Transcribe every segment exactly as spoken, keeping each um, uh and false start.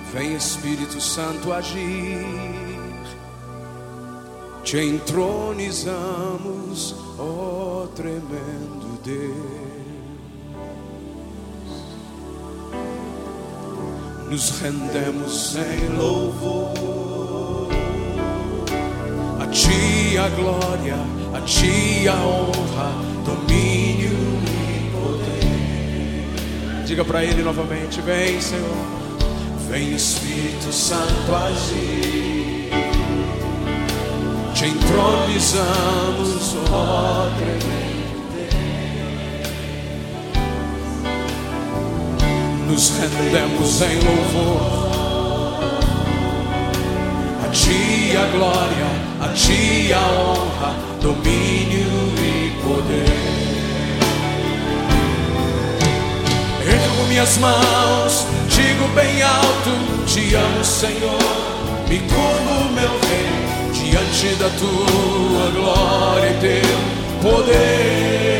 Vem Espírito Santo agir, te entronizamos, ó tremendo Deus. Nos rendemos em louvor, a Ti a glória, a Ti a honra, domínio e poder. Diga para Ele novamente: vem, Senhor. Vem Espírito Santo agir, te entronizamos, ó tremendo Deus. Nos rendemos em louvor, a Ti a glória, a Ti a honra, domínio e poder. Ergo minhas mãos, digo bem alto: te amo, Senhor. Me curvo, meu Rei, diante da Tua glória e Teu poder.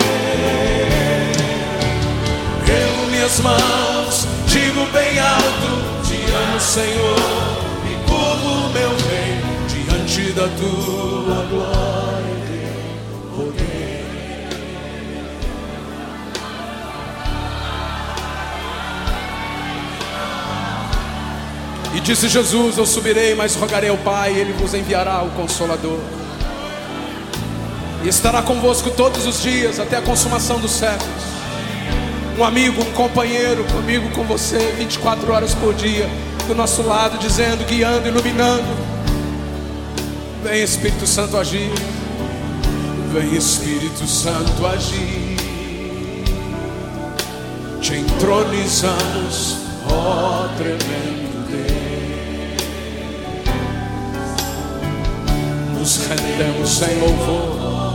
Ergo minhas mãos, digo bem alto: te amo, Senhor. Me curvo, meu Rei, diante da Tua glória e Teu poder. E disse Jesus: eu subirei, mas rogarei ao Pai, Ele vos enviará o Consolador, e estará convosco todos os dias, até a consumação dos séculos. Um amigo, um companheiro comigo, com você, vinte e quatro horas por dia, do nosso lado, dizendo, guiando, iluminando. Vem Espírito Santo agir, vem Espírito Santo agir, te entronizamos, ó tremendo Deus. Nos rendemos em louvor,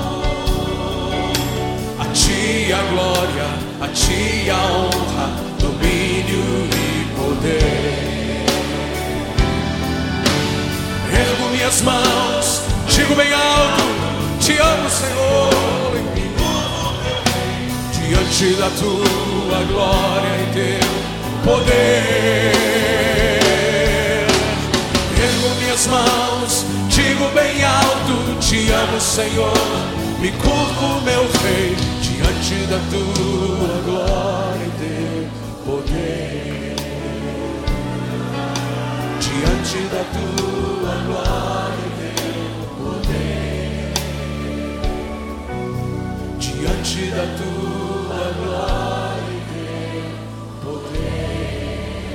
a Ti a glória, a Ti a honra, domínio e poder. Ergo minhas mãos, digo bem alto: te amo, Senhor. Diante da Tua glória e Teu poder. Ergo minhas mãos, digo bem alto: te amo, Senhor. Me curvo, meu Rei, diante da Tua glória e Teu poder. Diante da Tua glória e Teu poder. Diante da Tua glória e Teu poder.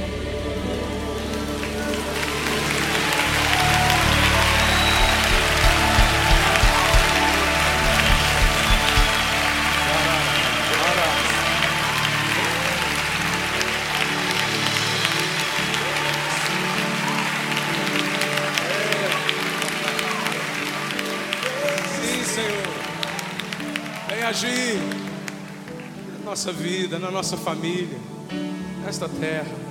Sim, Senhor, vem agir na nossa vida, na nossa família, nesta terra.